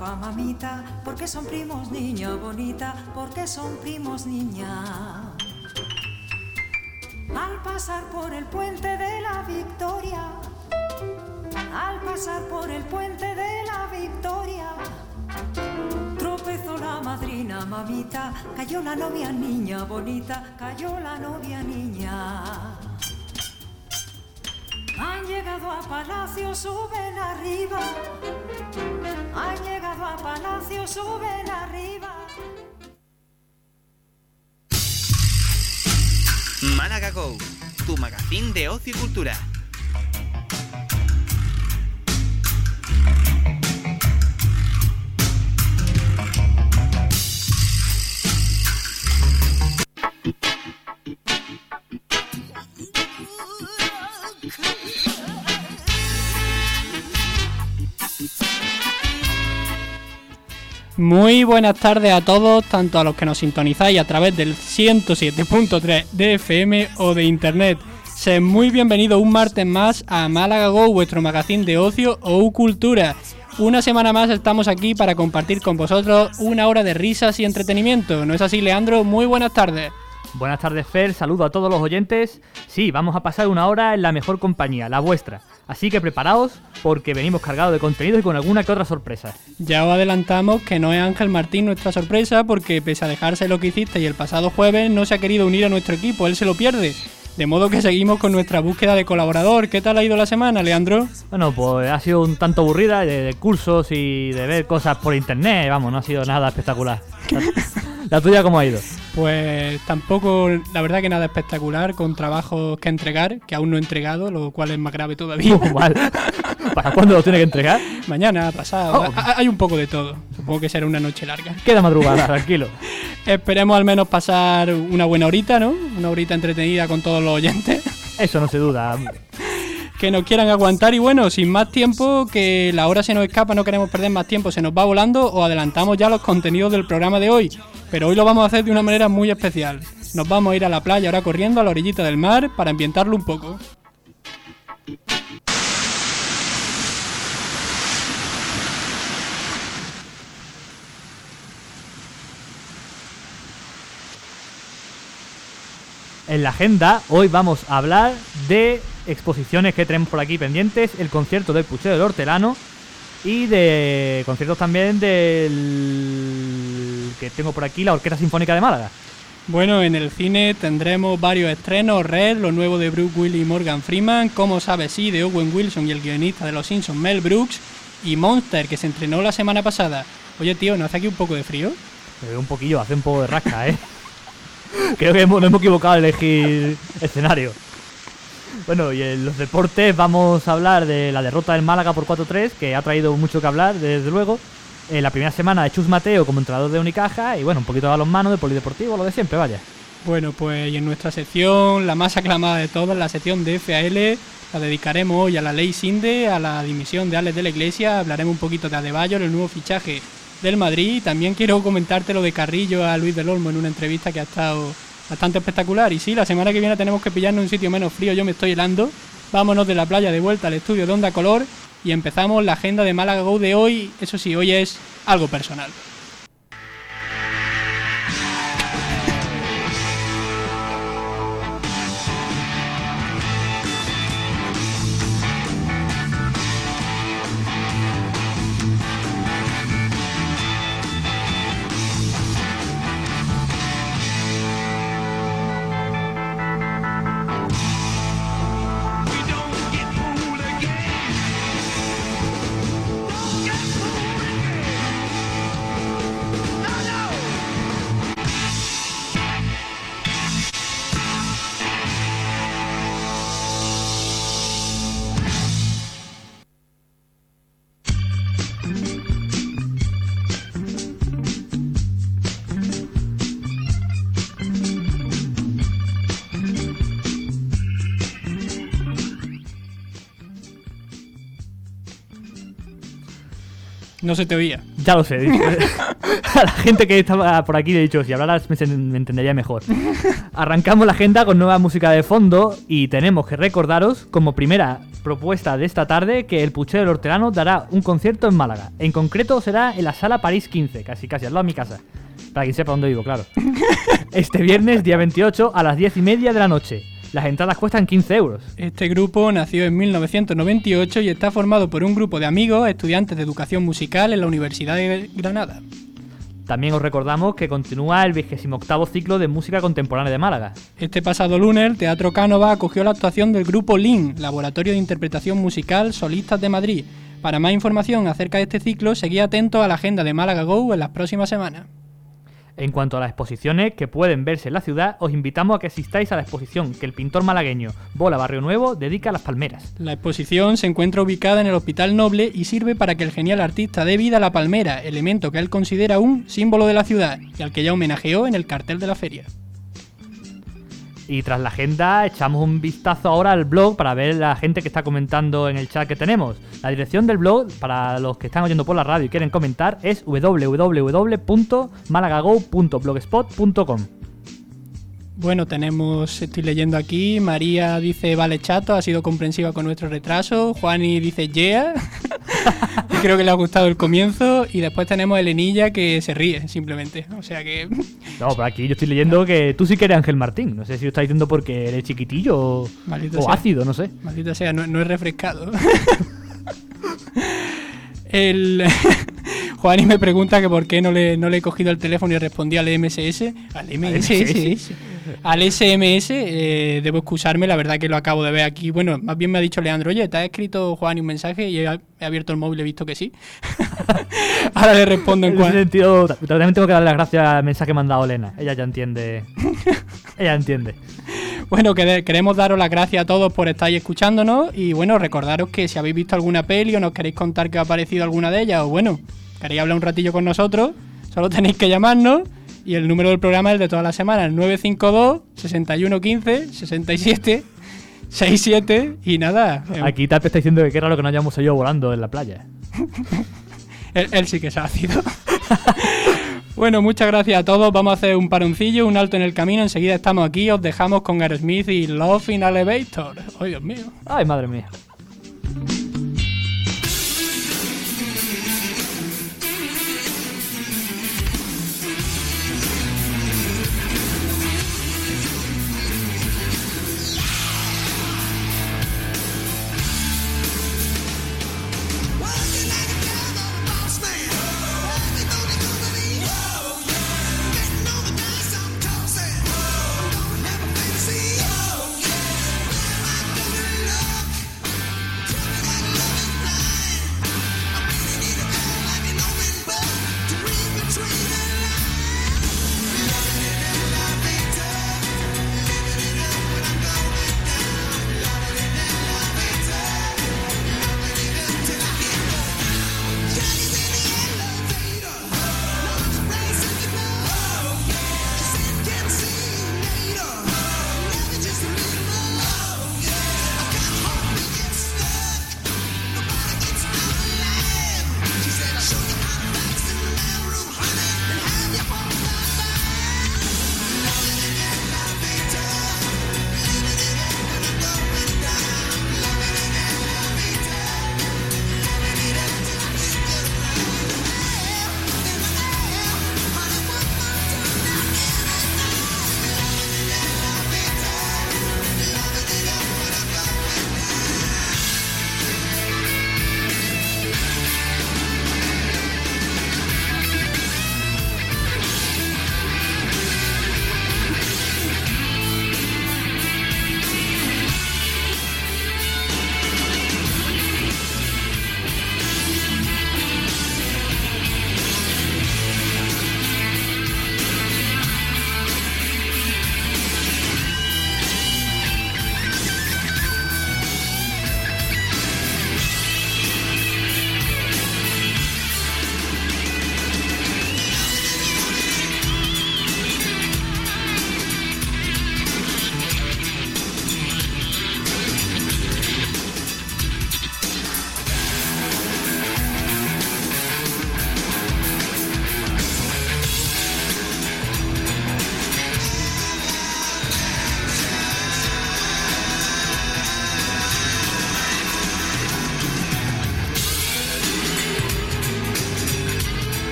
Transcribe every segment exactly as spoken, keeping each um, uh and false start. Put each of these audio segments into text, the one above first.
papá, mamita, porque son primos, niña bonita, porque son primos, niña. Al pasar por el puente de la Victoria, al pasar por el puente de la Victoria, tropezó la madrina, mamita, cayó la novia, niña bonita, cayó la novia, niña. Han llegado a Palacio, suben arriba, han llegado a Palacio, suben arriba. Málaga Go, tu magazín de ocio y cultura. Muy buenas tardes a todos, tanto a los que nos sintonizáis a través del ciento siete punto tres de F M o de internet. Sed muy bienvenidos un martes más a Málaga Go, vuestro magazín de ocio o cultura. Una semana más estamos aquí para compartir con vosotros una hora de risas y entretenimiento. ¿No es así, Leandro? Muy buenas tardes. Buenas tardes, Fer, saludo a todos los oyentes. Sí, vamos a pasar una hora en la mejor compañía, la vuestra. Así que preparaos, porque venimos cargados de contenido y con alguna que otra sorpresa. Ya os adelantamos que no es Ángel Martín nuestra sorpresa, porque pese a dejarse lo que hiciste y el pasado jueves no se ha querido unir a nuestro equipo, él se lo pierde. De modo que seguimos con nuestra búsqueda de colaborador. ¿Qué tal ha ido la semana, Leandro? Bueno, pues ha sido un tanto aburrida de, de cursos y de ver cosas por internet, vamos, no ha sido nada espectacular. ¿La tuya cómo ha ido? Pues tampoco, la verdad que nada espectacular, con trabajos que entregar, que aún no he entregado, lo cual es más grave todavía. Uh, mal. ¿Para cuándo lo tiene que entregar? Mañana, pasado, oh. Hay un poco de todo. Supongo que será una noche larga. Queda madrugada, tranquilo. Esperemos al menos pasar una buena horita, ¿no? Una horita entretenida con todos los oyentes. Eso no se duda. Que nos quieran aguantar y bueno, sin más tiempo, que la hora se nos escapa, no queremos perder más tiempo, se nos va volando, os adelantamos ya los contenidos del programa de hoy, pero hoy lo vamos a hacer de una manera muy especial. Nos vamos a ir a la playa ahora corriendo a la orillita del mar para ambientarlo un poco. En la agenda hoy vamos a hablar de exposiciones que tenemos por aquí pendientes, el concierto del Puchero del Hortelano y de conciertos también del que tengo por aquí, la Orquesta Sinfónica de Málaga. Bueno, en el cine tendremos varios estrenos: Red, lo nuevo de Bruce Willis y Morgan Freeman, Cómo sabes sí, de Owen Wilson y el guionista de Los Simpsons, Mel Brooks, y Monster, que se estrenó la semana pasada. Oye, tío, ¿no hace aquí un poco de frío? Eh, un poquillo, hace un poco de rasca, ¿eh? Creo que hemos, nos hemos equivocado al elegir escenario. Bueno, y en los deportes vamos a hablar de la derrota del Málaga por cuatro tres, que ha traído mucho que hablar, desde luego. En la primera semana de Chus Mateo como entrenador de Unicaja y bueno, un poquito de balonmano, de polideportivo, lo de siempre, vaya. Bueno, pues y en nuestra sección, la más aclamada de todas, la sección de F A L, la dedicaremos hoy a la ley Sinde, a la dimisión de Alex de la Iglesia, hablaremos un poquito de Adebayor, el nuevo fichaje del Madrid. También quiero comentarte lo de Carrillo a Luis del Olmo en una entrevista que ha estado bastante espectacular. Y sí, la semana que viene tenemos que pillarnos un sitio menos frío, yo me estoy helando. Vámonos de la playa de vuelta al estudio de Onda Color y empezamos la agenda de Málaga Go de hoy. Eso sí, hoy es algo personal. No se te oía. Ya lo sé. A la gente que estaba por aquí le he dicho, si hablaras me, me entendería mejor. Arrancamos la agenda con nueva música de fondo y tenemos que recordaros, como primera propuesta de esta tarde, que el Puchero del Hortelano dará un concierto en Málaga. En concreto será en la Sala París quince, casi casi al lado de mi casa. Para quien sepa dónde vivo, claro. Este viernes, día veintiocho, a las diez y media de la noche. Las entradas cuestan quince euros. Este grupo nació en mil novecientos noventa y ocho y está formado por un grupo de amigos, estudiantes de educación musical en la Universidad de Granada. También os recordamos que continúa el vigésimo octavo ciclo de música contemporánea de Málaga. Este pasado lunes, el Teatro Cánova acogió la actuación del grupo L I N, Laboratorio de Interpretación Musical Solistas de Madrid. Para más información acerca de este ciclo, seguid atentos a la agenda de Málaga Go en las próximas semanas. En cuanto a las exposiciones que pueden verse en la ciudad, os invitamos a que asistáis a la exposición que el pintor malagueño Bola Barrio Nuevo dedica a las palmeras. La exposición se encuentra ubicada en el Hospital Noble y sirve para que el genial artista dé vida a la palmera, elemento que él considera un símbolo de la ciudad y al que ya homenajeó en el cartel de la feria. Y tras la agenda echamos un vistazo ahora al blog para ver la gente que está comentando en el chat que tenemos. La dirección del blog, para los que están oyendo por la radio y quieren comentar, es doble u doble u doble u punto malagago punto blogspot punto com. Bueno, tenemos, estoy leyendo aquí, María dice, vale chato, ha sido comprensiva con nuestro retraso. Juani dice, yeah. Creo que le ha gustado el comienzo. Y después tenemos a Elenilla que se ríe, simplemente. O sea que... No, por aquí yo estoy leyendo que tú sí que eres Ángel Martín. No sé si lo estás diciendo porque eres chiquitillo o, o ácido, no sé. Maldita sea, no, no es refrescado. El... Juani me pregunta que por qué no le, no le he cogido el teléfono y respondí al M S S. Al M S S. Al S M S. Eh, debo excusarme, la verdad que lo acabo de ver aquí. Bueno, más bien me ha dicho Leandro, oye, ¿te ha escrito Juani un mensaje? Y he, he abierto el móvil y he visto que sí. Ahora le respondo en, en cuanto... ese sentido, también tengo que darle las gracias al mensaje que me ha mandado Elena. Ella ya entiende. Ella entiende. Bueno, que queremos daros las gracias a todos por estar ahí escuchándonos. Y bueno, recordaros que si habéis visto alguna peli o nos queréis contar qué os ha parecido alguna de ellas, o bueno, queréis hablar un ratillo con nosotros, solo tenéis que llamarnos. Y el número del programa es el de todas las semanas, el nueve cinco dos, seis uno uno cinco, seis siete seis siete. Y nada. Aquí Tape está diciendo que qué raro que no hayamos ido volando en la playa. él, él sí que es ácido. Bueno, muchas gracias a todos. Vamos a hacer un paroncillo, un alto en el camino. Enseguida estamos aquí. Os dejamos con Aerosmith y Love in Elevator. ¡Ay, Dios mío! ¡Ay, madre mía!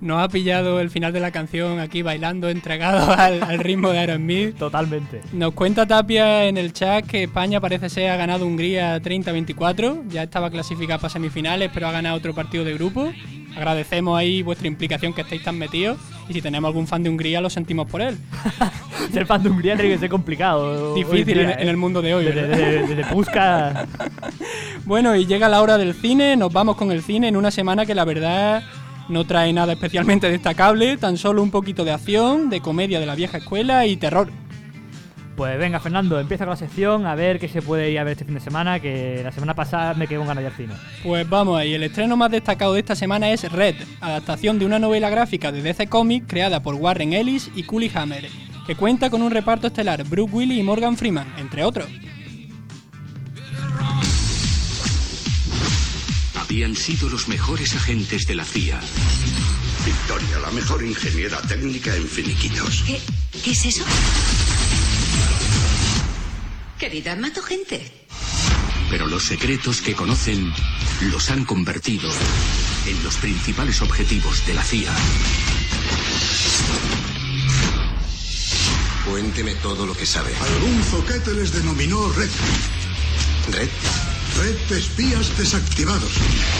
Nos ha pillado el final de la canción aquí bailando, entregado al, al ritmo de Aerosmith. Totalmente. Nos cuenta Tapia en el chat que España parece ser ha ganado Hungría treinta a veinticuatro. Ya estaba clasificada para semifinales, pero ha ganado otro partido de grupo. Agradecemos ahí vuestra implicación, que estáis tan metidos. Y si tenemos algún fan de Hungría, lo sentimos por él. Ser fan de Hungría tiene que ser complicado. Difícil día, en, ¿eh? en el mundo de hoy. Desde, desde, desde Puskas. Bueno, y llega la hora del cine. Nos vamos con el cine en una semana que la verdad no trae nada especialmente destacable. Tan solo un poquito de acción, de comedia de la vieja escuela y terror. Pues venga, Fernando, empieza con la sección, a ver qué se puede ir a ver este fin de semana, que la semana pasada me quedé con ganas de ir al cine. Pues vamos ahí, el estreno más destacado de esta semana es Red, adaptación de una novela gráfica de D C Comics creada por Warren Ellis y Cully Hammer, que cuenta con un reparto estelar Bruce Willis y Morgan Freeman, entre otros. Habían sido los mejores agentes de la C I A. Victoria, la mejor ingeniera técnica en finiquitos. ¿Qué, ¿Qué es eso? Querida, mato gente. Pero los secretos que conocen los han convertido en los principales objetivos de la C I A. Cuénteme todo lo que sabe. Algún zoquete les denominó Red. ¿Red? Red espías desactivados.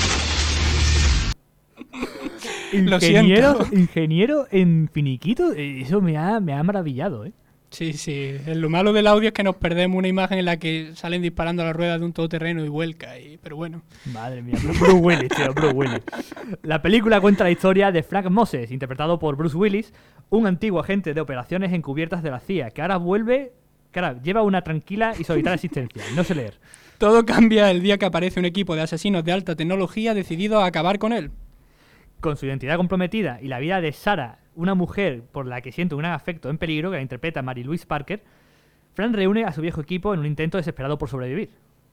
Ingeniero, ingeniero en finiquito, eso me ha, me ha maravillado, ¿eh? Sí, sí. Lo malo del audio es que nos perdemos una imagen en la que salen disparando a la rueda de un todoterreno y vuelca, y... pero bueno. Madre mía, Bruce Willis, tío, Bruce Willis. La película cuenta la historia de Frank Moses, interpretado por Bruce Willis, un antiguo agente de operaciones encubiertas de la C I A, que ahora vuelve, que ahora lleva una tranquila y solitaria existencia, no sé leer. Todo cambia el día que aparece un equipo de asesinos de alta tecnología decidido a acabar con él. Con su identidad comprometida y la vida de Sarah, una mujer por la que siente un gran afecto en peligro, que la interpreta Mary Louise Parker, Frank reúne a su viejo equipo en un intento desesperado por sobrevivir.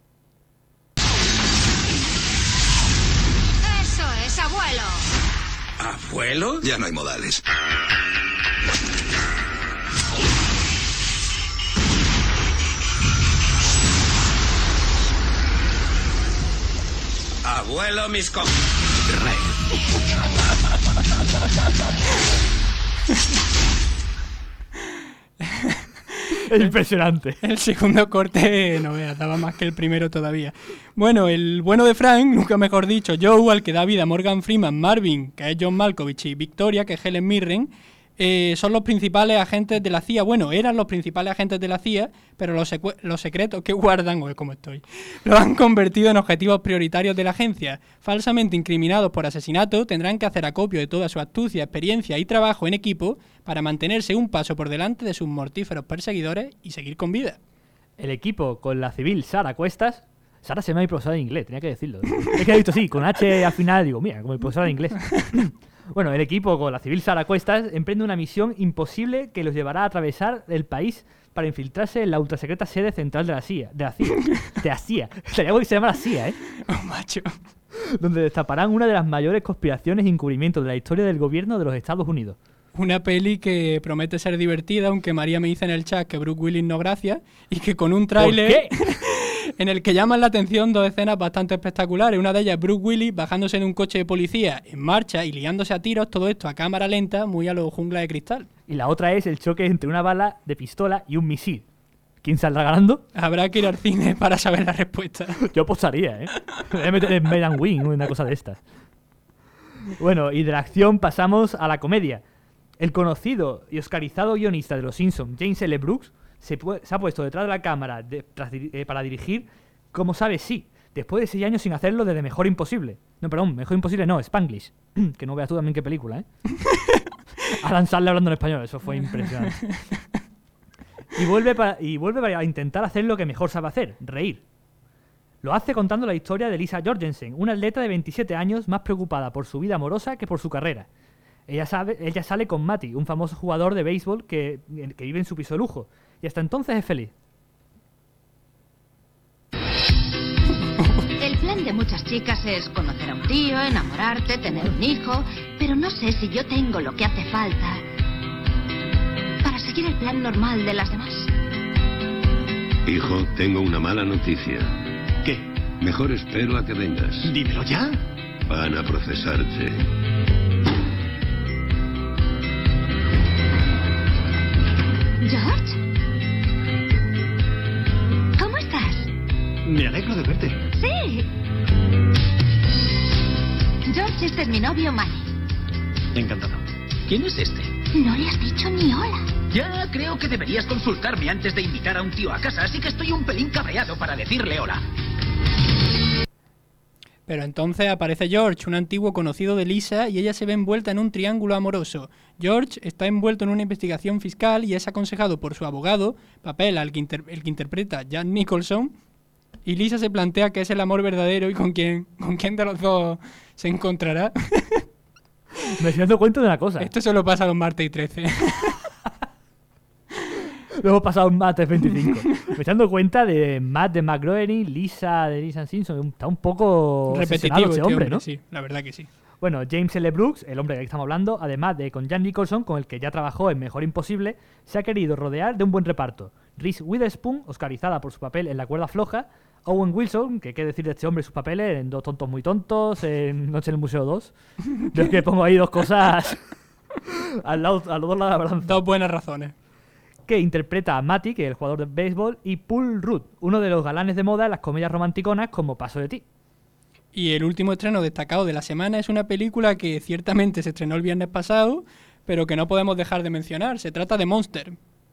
Eso es, abuelo. ¿Abuelo? Ya no hay modales. Abuelo, mis co... Es impresionante. El segundo corte, no veas, daba más que el primero todavía. Bueno, el bueno de Frank, nunca mejor dicho, Joe, al que da vida Morgan Freeman, Marvin, que es John Malkovich, y Victoria, que es Helen Mirren, eh, son los principales agentes de la C I A. Bueno, eran los principales agentes de la C I A, pero los, secu- los secretos que guardan, o como estoy, los han convertido en objetivos prioritarios de la agencia. Falsamente incriminados por asesinato, tendrán que hacer acopio de toda su astucia, experiencia y trabajo en equipo para mantenerse un paso por delante de sus mortíferos perseguidores y seguir con vida. El equipo con la civil Sarah Cuestas... Sarah se llama mi profesora de inglés, tenía que decirlo. Es que he visto, sí, con H al final, digo, mira, como mi profesora de inglés. Bueno, el equipo con la civil Sarah Cuestas emprende una misión imposible que los llevará a atravesar el país para infiltrarse en la ultrasecreta sede central de la C I A. De la C I A. De la C I A. Sería algo que se llama la C I A, ¿eh? Oh, macho. Donde destaparán una de las mayores conspiraciones e encubrimientos de la historia del gobierno de los Estados Unidos. Una peli que promete ser divertida, aunque María me dice en el chat que Bruce Willis no gracias, y que con un tráiler en el que llaman la atención dos escenas bastante espectaculares. Una de ellas es Bruce Willis bajándose de un coche de policía en marcha y liándose a tiros, todo esto a cámara lenta, muy a lo Jungla de Cristal. Y la otra es el choque entre una bala de pistola y un misil. ¿Quién saldrá ganando? Habrá que ir al cine para saber la respuesta. Yo apostaría, ¿eh? Me voy a meter en Made and Win, una cosa de estas. Bueno, y de la acción pasamos a la comedia. El conocido y oscarizado guionista de Los Simpsons, James L. Brooks, se, pu- se ha puesto detrás de la cámara de, tras, eh, para dirigir Como sabes, sí, después de seis años sin hacerlo desde Mejor Imposible. No, perdón, Mejor Imposible no, Spanglish. Que no veas tú también qué película, ¿eh? Alan Sandler hablando en español, eso fue impresionante. Y vuelve, para, y vuelve para intentar hacer lo que mejor sabe hacer, reír. Lo hace contando la historia de Lisa Jorgensen, una atleta de veintisiete años más preocupada por su vida amorosa que por su carrera. Ella, sabe, ella sale con Matty, un famoso jugador de béisbol que, que vive en su piso de lujo, y hasta entonces es feliz. El plan de muchas chicas es conocer a un tío, enamorarte, tener un hijo, pero no sé si yo tengo lo que hace falta para seguir el plan normal de las demás. Hijo, tengo una mala noticia. ¿Qué? Mejor espero a que vengas. Dímelo ya. Van a procesarte. ¿George? ¿Cómo estás? Me alegro de verte. Sí. George, este es mi novio, Manny. Encantado. ¿Quién es este? No le has dicho ni hola. Ya, creo que deberías consultarme antes de invitar a un tío a casa, así que estoy un pelín cabreado para decirle hola. Pero entonces aparece George, un antiguo conocido de Lisa, y ella se ve envuelta en un triángulo amoroso. George está envuelto en una investigación fiscal y es aconsejado por su abogado, papel al que inter- el que interpreta Jack Nicholson, y Lisa se plantea que es el amor verdadero y con quién, con quién de los dos se encontrará. Me estoy dando cuenta de una cosa. Esto solo pasa los martes y trece. Lo hemos pasado un martes veinticinco. Me estoy dando cuenta de Matt de McGroening, Lisa de Lisa Simpson. Está un poco repetitivo este hombre, hombre, ¿no? Sí, la verdad que sí. Bueno, James L. Brooks, el hombre del que estamos hablando, además de con Jack Nicholson, con el que ya trabajó en Mejor Imposible, se ha querido rodear de un buen reparto. Reese Witherspoon, oscarizada por su papel en La cuerda floja. Owen Wilson, que qué decir de este hombre y sus papeles en Dos tontos muy tontos, en Noche en el Museo dos. Yo es que pongo ahí dos cosas al lado, a los dos lados de la balanza. Dos buenas razones. Que interpreta a Matty, que es el jugador de béisbol, y Paul Rudd, uno de los galanes de moda en las comedias romanticonas como Paso de ti. Y el último estreno destacado de la semana es una película que ciertamente se estrenó el viernes pasado, pero que no podemos dejar de mencionar. Se trata de Monster.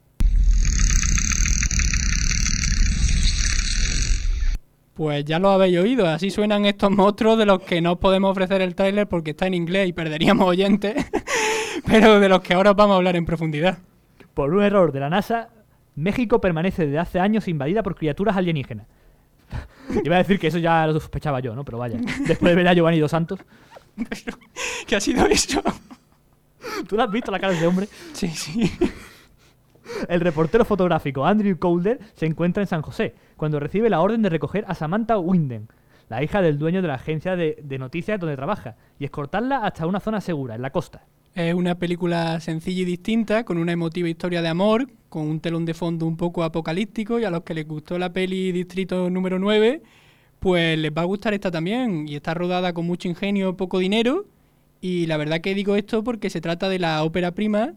Pues ya lo habéis oído, así suenan estos monstruos de los que no podemos ofrecer el tráiler porque está en inglés y perderíamos oyentes, pero de los que ahora os vamos a hablar en profundidad. Por un error de la NASA, México permanece desde hace años invadida por criaturas alienígenas. Iba a decir que eso ya lo sospechaba yo, ¿no? Pero vaya, después de ver a Giovanni Dos Santos. Pero, ¿qué ha sido eso? ¿Tú lo has visto la cara de ese hombre? Sí, sí. El reportero fotográfico Andrew Calder se encuentra en San José cuando recibe la orden de recoger a Samantha Winden, la hija del dueño de la agencia de, de noticias donde trabaja, y escortarla hasta una zona segura, en la costa. Es una película sencilla y distinta, con una emotiva historia de amor, con un telón de fondo un poco apocalíptico, y a los que les gustó la peli Distrito número nueve, pues les va a gustar esta también, y está rodada con mucho ingenio, poco dinero, y la verdad que digo esto porque se trata de la ópera prima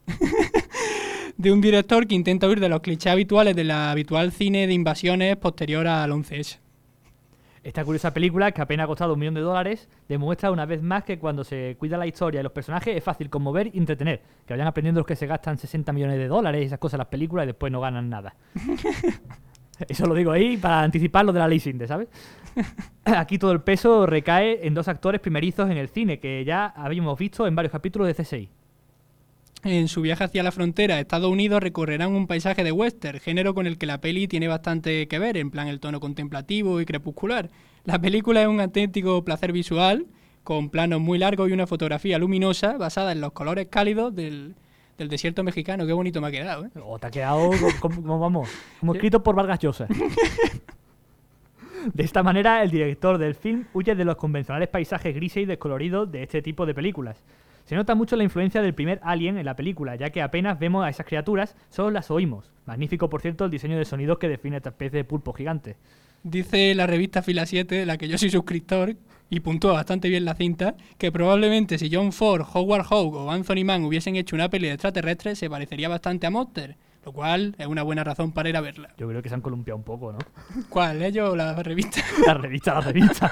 de un director que intenta huir de los clichés habituales del habitual cine de invasiones posterior al once ese. Esta curiosa película, que apenas ha costado un millón de dólares, demuestra una vez más que cuando se cuida la historia y los personajes es fácil conmover y entretener. Que vayan aprendiendo los que se gastan sesenta millones de dólares y esas cosas en las películas y después no ganan nada. Eso lo digo ahí para anticipar lo de la ley Sinde, ¿sabes? Aquí todo el peso recae en dos actores primerizos en el cine, que ya habíamos visto en varios capítulos de C S I. En su viaje hacia la frontera a Estados Unidos recorrerán un paisaje de western, género con el que la peli tiene bastante que ver, en plan el tono contemplativo y crepuscular. La película es un auténtico placer visual, con planos muy largos y una fotografía luminosa basada en los colores cálidos del, del desierto mexicano. Qué bonito me ha quedado, ¿eh? O te ha quedado como, como vamos, como escrito por Vargas Llosa. De esta manera, el director del film huye de los convencionales paisajes grises y descoloridos de este tipo de películas. Se nota mucho la influencia del primer Alien en la película, ya que apenas vemos a esas criaturas, solo las oímos. Magnífico, por cierto, el diseño de sonidos que define esta especie de pulpo gigante. Dice la revista Fila siete, de la que yo soy suscriptor, y puntúa bastante bien la cinta, que probablemente si John Ford, Howard Hawks o Anthony Mann hubiesen hecho una peli de extraterrestres, se parecería bastante a Monster, lo cual es una buena razón para ir a verla. Yo creo que se han columpiado un poco, ¿no? ¿Cuál? ¿Ellos o la revista? La revista, la revista.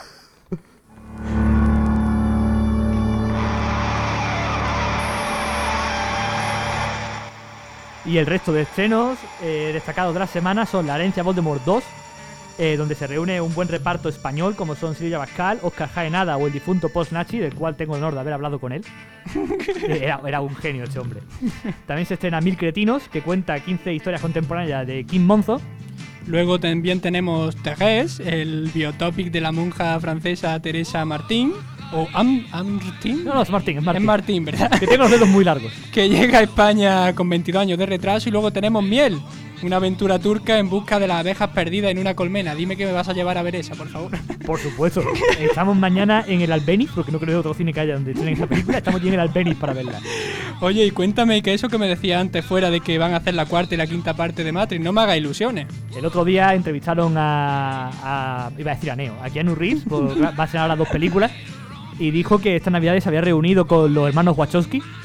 Y el resto de estrenos eh, destacados de la semana son La herencia Voldemort dos, eh, donde se reúne un buen reparto español como son Silvia Pascal, Óscar Jaenada o el difunto Paul Nachi, del cual tengo el honor de haber hablado con él. eh, era, era un genio este hombre. También se estrena Mil cretinos, que cuenta quince historias contemporáneas de Kim Monzo. Luego también tenemos Thérèse, el biotopic de la monja francesa Teresa Martín. O Am, Martín. No, no, es Martín, es Martín. Es Martín, ¿verdad? Que tiene los dedos muy largos. Que llega a España con veintidós años de retraso. Y luego tenemos Miel, una aventura turca en busca de las abejas perdidas en una colmena. Dime que me vas a llevar a ver esa, por favor. Por supuesto. Estamos mañana en el Albéniz, porque no creo que otro cine que haya donde tienen esa película. Estamos allí en el Albéniz para verla. Oye, y cuéntame que eso que me decía antes fuera de que van a hacer la cuarta y la quinta parte de Matrix, no me haga ilusiones. El otro día entrevistaron a, a iba a decir a Neo, a Keanu Reeves, porque va a ser ahora dos películas. Y dijo que esta Navidad se había reunido con los hermanos Wachowski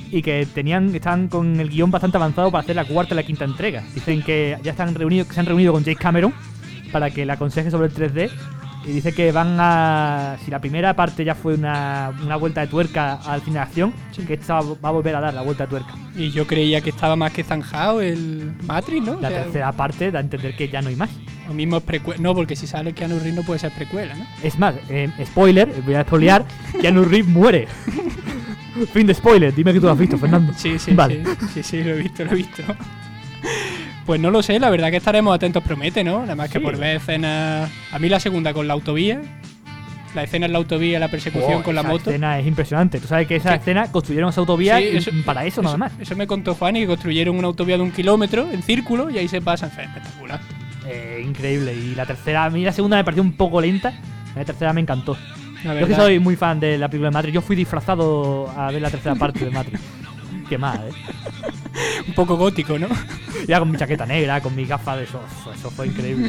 y que tenían estaban con el guión bastante avanzado para hacer la cuarta y la quinta entrega. Dicen que ya están reunidos, que se han reunido con James Cameron para que le aconseje sobre el tres D. Y dice que van a... Si la primera parte ya fue una, una vuelta de tuerca al cine de acción, sí. que esta va a volver a dar la vuelta de tuerca. Y yo creía que estaba más que zanjado el Matrix, ¿no? La o sea, tercera parte da a entender que ya no hay más. Lo mismo es precuela. No, porque si sale Keanu Reeves no puede ser precuela, ¿no? Es más, eh, spoiler, voy a spoilear, Keanu Reeves muere. Fin de spoiler, dime que tú lo has visto, Fernando. Sí, sí, vale. sí, sí, sí, lo he visto, lo he visto. Pues no lo sé, la verdad que estaremos atentos, promete, ¿no? Nada más que sí. por ver escenas... A mí la segunda con la autovía, la escena en la autovía, la persecución oh, con la esa moto. La escena es impresionante. Tú sabes que esa sí. escena construyeron esa autovía sí, eso, para eso, eso nada más. Eso me contó Fanny, que construyeron una autovía de un kilómetro en círculo y ahí se pasan. Fue espectacular. Eh, increíble. Y la tercera, a mí la segunda me pareció un poco lenta. La tercera me encantó. La Yo que soy muy fan de la película de Matrix. Yo fui disfrazado a ver la tercera parte de Matrix. Qué mal, ¿eh? Un poco gótico, ¿no? Ya con mi chaqueta negra, con mi gafas de eso. Eso fue increíble.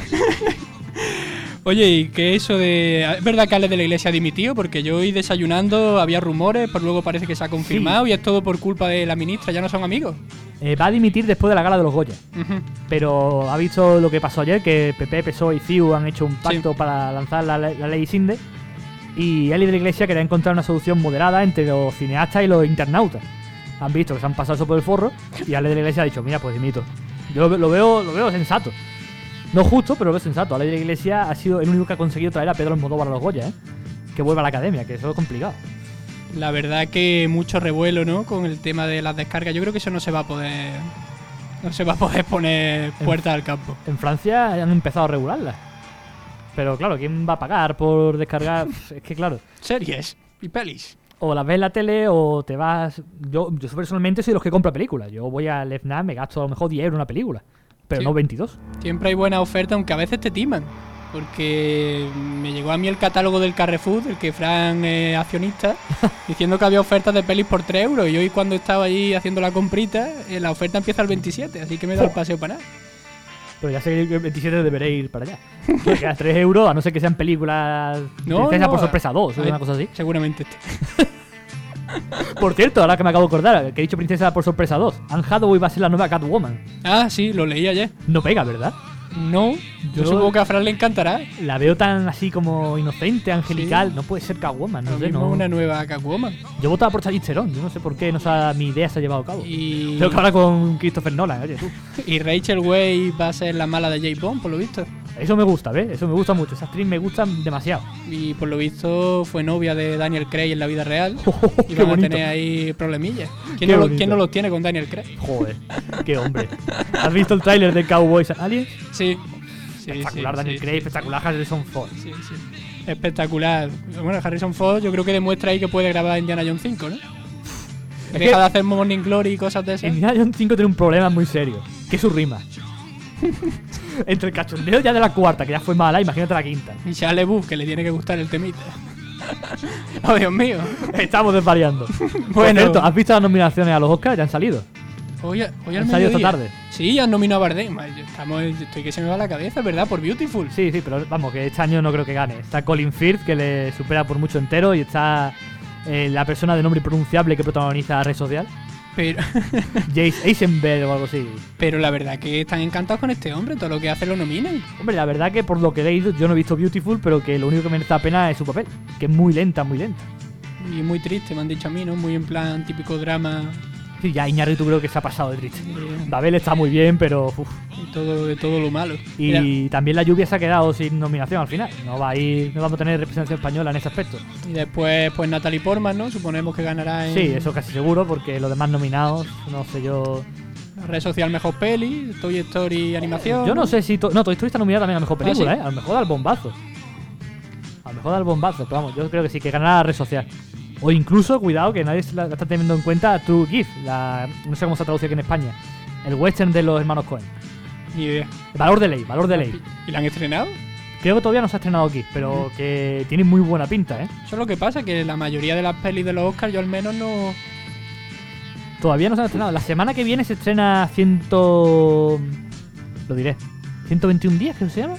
Oye, ¿y qué eso de...? ¿Es verdad que Alex de la Iglesia ha dimitido? Porque yo hoy desayunando había rumores, pero luego parece que se ha confirmado sí. y es todo por culpa de la ministra. ¿Ya no son amigos? Eh, va a dimitir después de la gala de los Goya. Uh-huh. Pero ha visto lo que pasó ayer, que P P, P S O E y C I U han hecho un pacto sí. para lanzar la, la ley Sinde. Y Alex de la Iglesia quería encontrar una solución moderada entre los cineastas y los internautas. Han visto que se han pasado eso por el forro y Alex de la Iglesia ha dicho, mira, pues dimito. Yo lo, lo veo lo veo sensato. No justo, pero lo veo sensato. Alex de la Iglesia ha sido el único que ha conseguido traer a Pedro Almodóvar a los Goya, ¿eh? Que vuelva a la academia, que eso es complicado. La verdad que mucho revuelo, ¿no? Con el tema de las descargas. Yo creo que eso no se va a poder... No se va a poder poner puertas al campo. En Francia han empezado a regularlas. Pero claro, ¿quién va a pagar por descargar? Es que claro. Series y pelis. O las ves en la tele o te vas... Yo, yo personalmente soy de los que compra películas. Yo voy al FNAC, me gasto a lo mejor diez euros en una película. Pero sí. no veintidós. Siempre hay buena oferta, aunque a veces te timan. Porque me llegó a mí el catálogo del Carrefour, del que Fran es accionista, diciendo que había ofertas de pelis por tres euros. Y hoy cuando estaba allí haciendo la comprita, eh, la oferta empieza al veintisiete. Así que me da el paseo para nada. Pero ya sé que el veintisiete deberé ir para allá. Porque a tres euros, a no ser que sean películas... No, Princesa no, por sorpresa dos o una cosa así. Seguramente este. Por cierto, ahora que me acabo de acordar, que he dicho Princesa por sorpresa dos, Anne Hathaway va a ser la nueva Catwoman. Ah, sí, lo leí ayer. No pega, ¿verdad? No, yo, yo supongo que a Fran le encantará. La veo tan así como inocente, angelical. Sí. No puede ser Catwoman, no lo sé, mismo no. Una nueva Catwoman. Yo votaba por Charlize Theron, yo no sé por qué no se mi idea se ha llevado a cabo. Y... Tengo que hablar con Christopher Nolan, oye tú. Y Rachel Weisz va a ser la mala de James Bond, por lo visto. Eso me gusta, ¿ves? Eso me gusta mucho. Esa actriz me gusta demasiado. Y por lo visto fue novia de Daniel Craig en la vida real. Oh, y van a tener ahí problemillas. ¿Quién no, lo, ¿Quién no los tiene con Daniel Craig? Joder, qué hombre. ¿Has visto el tráiler de Cowboys Aliens? Sí. Sí, espectacular, sí, Daniel sí, Craig, sí, espectacular sí. Harrison Ford. Sí, sí. Espectacular. Bueno, Harrison Ford yo creo que demuestra ahí que puede grabar Indiana Jones cinco, ¿no? Es Deja de hacer Morning Glory y cosas de esas. Indiana Jones cinco tiene un problema muy serio, que es su rima. Entre el cachondeo ya de la cuarta, que ya fue mala, imagínate la quinta. Y Shia LaBeouf, que le tiene que gustar el temita. Oh, Dios mío. Estamos desvariando. Bueno. Por cierto, ¿has visto las nominaciones a los Oscars? Ya han salido. Hoy, hoy al han salido esta tarde. Sí, ya han nominado a Bardem. Estamos, estoy que se me va la cabeza, ¿verdad? Por Beautiful. Sí, sí, pero vamos, que este año no creo que gane. Está Colin Firth, que le supera por mucho entero, y está eh, la persona de nombre impronunciable que protagoniza Red Social. Pero Jace Eisenberg o algo así. Pero la verdad que están encantados con este hombre, todo lo que hace lo nominan. Hombre, la verdad que por lo que he leído, yo no he visto Beautiful, pero que lo único que me da pena es su papel, que es muy lenta, muy lenta. Y muy triste, me han dicho a mí, ¿no? Muy en plan típico drama. Sí, ya Iñárritu creo que se ha pasado de triste. Yeah. Babel está muy bien, pero uf. Y todo, de todo lo malo. Y Mira. también La Lluvia se ha quedado sin nominación al final. No va a ir, no vamos a tener representación española en ese aspecto. Y después, pues Natalie Portman, ¿no? Suponemos que ganará en... Sí, eso casi seguro, porque los demás nominados, no sé yo... La red social mejor peli, Toy Story animación... Yo no sé si... To... No, Toy Story está nominada también a mejor película, ¿Ah, sí? ¿eh? A lo mejor da el bombazo. A lo mejor da el bombazo, pero vamos, yo creo que sí, que ganará la red social. O incluso, cuidado, que nadie la está teniendo en cuenta, True Gift, la, no sé cómo se traduce aquí en España, el western de los hermanos Coen. Ni idea. Valor de ley, valor de ley. ¿Y la han estrenado? Creo que todavía no se ha estrenado aquí, pero mm. que tiene muy buena pinta, ¿eh? Eso es lo que pasa, que la mayoría de las pelis de los Oscars yo al menos no... Todavía no se han estrenado. La semana que viene se estrena ciento... Lo diré. ciento veintiún días, creo que se llama.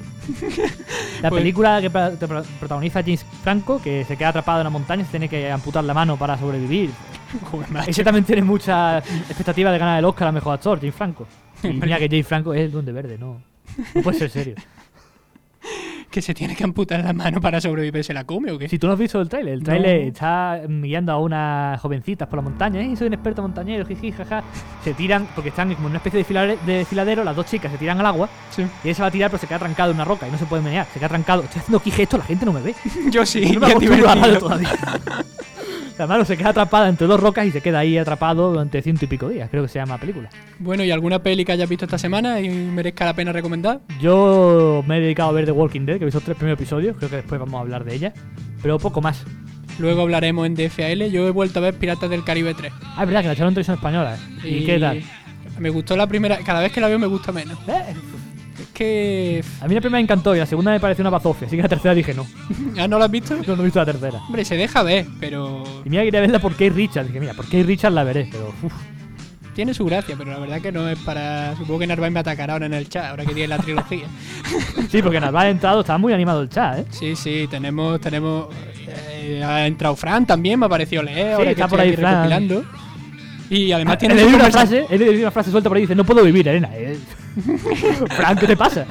La pues, película que protagoniza James Franco, que se queda atrapado en la montaña, se tiene que amputar la mano para sobrevivir. Joder, macho. Ese también tiene mucha expectativa de ganar el Oscar a mejor actor, James Franco. Y mira que James Franco es el Duende Verde, no, no puede ser serio. ¿Que se tiene que amputar la mano para sobrevivir, se la come o qué? Si tú no has visto el tráiler, el tráiler No. está guiando a unas jovencitas por la montaña. ¡Eh, soy un experto montañero! Jiji, jaja. Se tiran, porque están como en una especie de, filare- de filadero, las dos chicas se tiran al agua. Sí. Y él se va a tirar, pero se queda trancado en una roca y no se puede menear. Se queda trancado. Estoy haciendo aquí gestos, la gente no me ve. Yo sí, No me y es acostumbro a la radio divertido. todavía. La mano se queda atrapada entre dos rocas y se queda ahí atrapado durante ciento y pico días. Creo que se llama la película. Bueno, ¿y alguna peli que hayas visto esta semana y merezca la pena recomendar? Yo me he dedicado a ver The Walking Dead, que he visto los tres primeros episodios. Creo que después vamos a hablar de ella. Pero poco más. Luego hablaremos en D F A L. Yo he vuelto a ver Piratas del Caribe tres. Ah, es verdad que la echaron en televisión española. ¿eh? ¿Y, qué tal? Me gustó la primera. Cada vez que la veo me gusta menos. ¿Eh? Es que... A mí la primera me encantó y la segunda me pareció una bazofia. Así que la tercera dije no. ¿Ah, no la has visto? Yo no he visto la tercera. Hombre, se deja ver, pero... Y mira, quería verla por Kate Richards. Dije, mira, por Kate Richards la veré. Pero uff. Tiene su gracia, pero la verdad que no es para... Supongo que Narváez me atacará ahora en el chat, ahora que tiene la trilogía. Sí, porque Narváez ha entrado, estaba muy animado el chat, ¿eh? Sí, sí, tenemos... tenemos eh, ha entrado Fran también, me ha parecido leer, ahora que está por estoy ahí aquí Fran. recopilando. Y además tiene He su leído una conversa- frase, he leído una frase suelta por ahí, dice, no puedo vivir, Elena. Eh. Fran, ¿qué te pasa?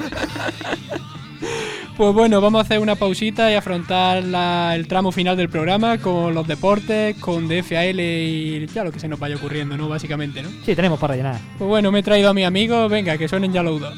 Pues bueno, vamos a hacer una pausita y afrontar la- el tramo final del programa con los deportes, con D F A L y ya lo que se nos vaya ocurriendo, ¿no? Básicamente, ¿no? Sí, tenemos para rellenar. Pues bueno, me he traído a mis amigos, venga, que suenen ya los dos.